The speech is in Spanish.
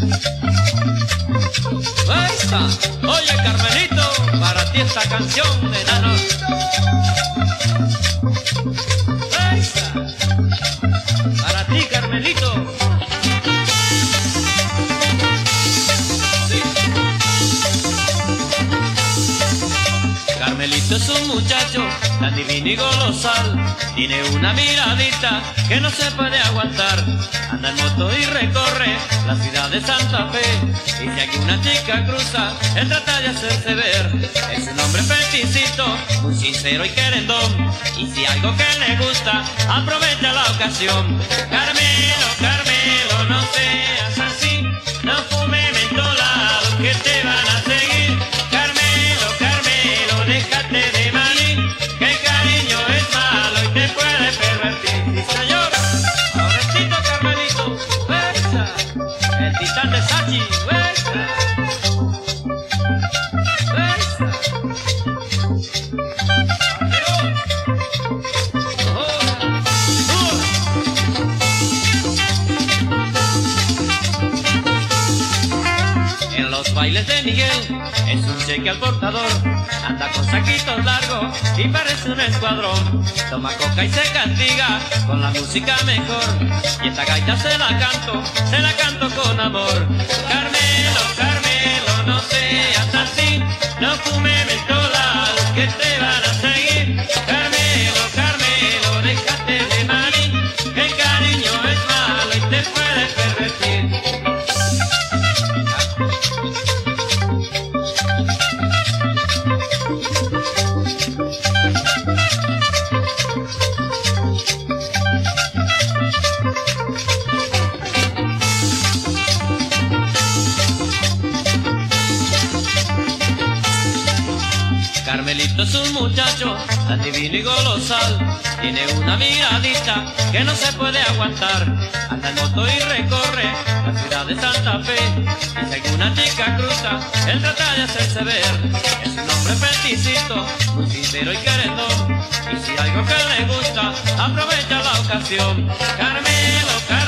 Esta, oye Carmelito, para ti esta canción de enano. Esta, para ti Carmelito. Sí. Carmelito es un muchacho tan divino y colosal, tiene una miradita que no se puede aguantar. Anda en moto y recorre la ciudad de Santa Fe, y si alguna chica cruza, él trata de hacerse ver. Es un hombre feticito, muy sincero y querendón, y si algo que le gusta, aprovecha la ocasión. Carmelo, Carmelo, no seas así, no fume mentolado que te van a seguir. Carmelo, Carmelo, déjate de maní, que el cariño es malo y te puede pervertir. Sí, señor. Pobrecito Carmelito, ¡besa! El titán de Sachi, ¡besa! ¡Besa! En los bailes de Miguel es un cheque al portador, anda con saquitos largos y parece un escuadrón. Toma coca y se castiga con la música mejor, y esta gaita se la canto con amor. Carmelo, Carmelo, no seas así, no fume mentolado que te van a seguir. Carmelo, Carmelo, déjate de maní, que el cariño es malo y te puede pervertir. Carmelito es un muchacho tan divino y colosal, tiene una miradita que no se puede aguantar. Anda en moto y recorre la ciudad de Santa Fe, y si alguna chica cruza, él trata de hacerse ver. Es un hombre feticito, muy sincero y querendón, y si algo que le gusta, aprovecha la ocasión. Carmelo, Carmelo.